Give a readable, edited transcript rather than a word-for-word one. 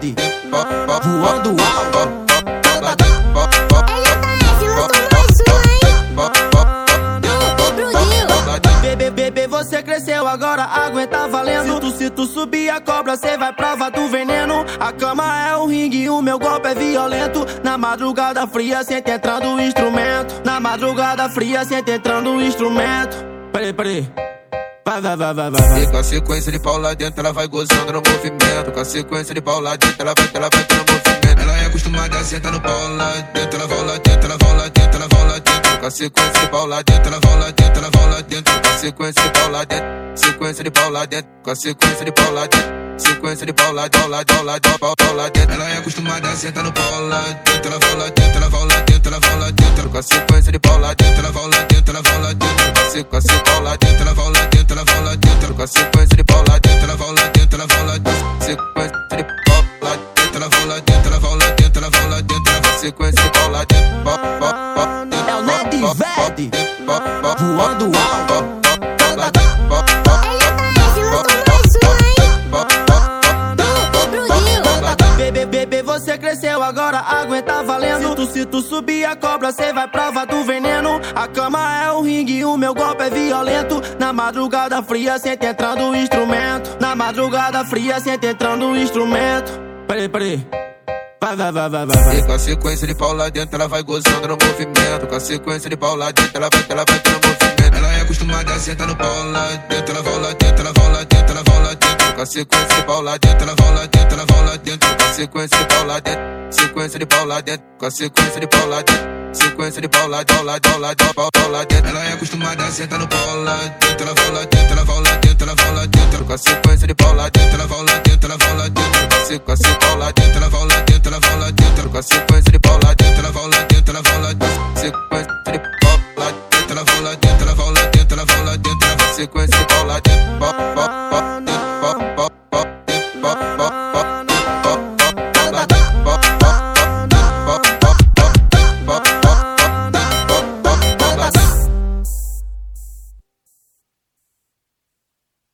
Ned, voando alto. Bebê, você cresceu, agora aguenta valendo. Se tu subir a cobra, cê vai prova do veneno. A cama é o ringue, o meu golpe é violento. Na madrugada fria, senta entrando o instrumento. Na madrugada fria, senta entrando o instrumento. Peraí. Vai. E com a sequência de pau lá dentro, ela vai gozando no movimento. Com a sequência de pau lá dentro, ela vai no movimento. Ela é acostumada a sentar no pau lá dentro, ela vai lá dentro, ela vai lá dentro, ela vai lá dentro. Com a sequência de pau lá dentro, ela vai lá dentro, ela vai lá dentro. Com a sequência de pau lá dentro, sequência de pau lá dentro. Com a sequência de pau lá dentro, sequência de pau lá dentro. Ela é acostumada a sentar no pau lá dentro, ela vai lá dentro, ela vai lá dentro, ela vai lá dentro. Com a sequência de pau lá dentro, ela vai lá dentro, ela vai lá dentro. Com a sequência de pau lá dentro, ela vai lá dentro, ela vai lá dentro. Com a sequência de pau lá dentro, ela vai lá dentro, ela vai lá dentro. Sequência de pau lá dentro, ela vai lá dentro, ela vai lá dentro, ela vai lá dentro. Sequência de pau lá dentro, é o Ned, voando alto. Bebê, você cresceu, agora aguenta valendo. Se tu subir a cobra, cê vai prova do veneno. A cama é o ringue, o meu golpe é violento. Na madrugada fria, senta entrando o instrumento. Na madrugada fria, senta entrando o instrumento. Peraí. Vai. E com a sequência de pau lá dentro, ela vai gozando no movimento. Com a sequência de pau lá dentro, ela vai no movimento. Ela é acostumada a sentar no pau lá dentro, ela vai lá dentro, ela vai lá dentro, ela vai lá dentro. Com a sequência de pau lá dentro, ela vai lá dentro, ela vai lá dentro. Com a sequência de pau lá dentro, sequência de pau lá dentro. Com a sequência de pau lá dentro, sequência de pau lá dentro. Ela é acostumada a sentar no pau lá dentro, ela vai lá dentro, ela vai lá dentro, ela vai lá dentro. Com a sequência de pau lá dentro, ela vai lá dentro, ela vai lá dentro. Com a sequência de pau lá dentro, ela vai lá dentro, ela vai lá dentro. Com a sequência de pau lá dentro.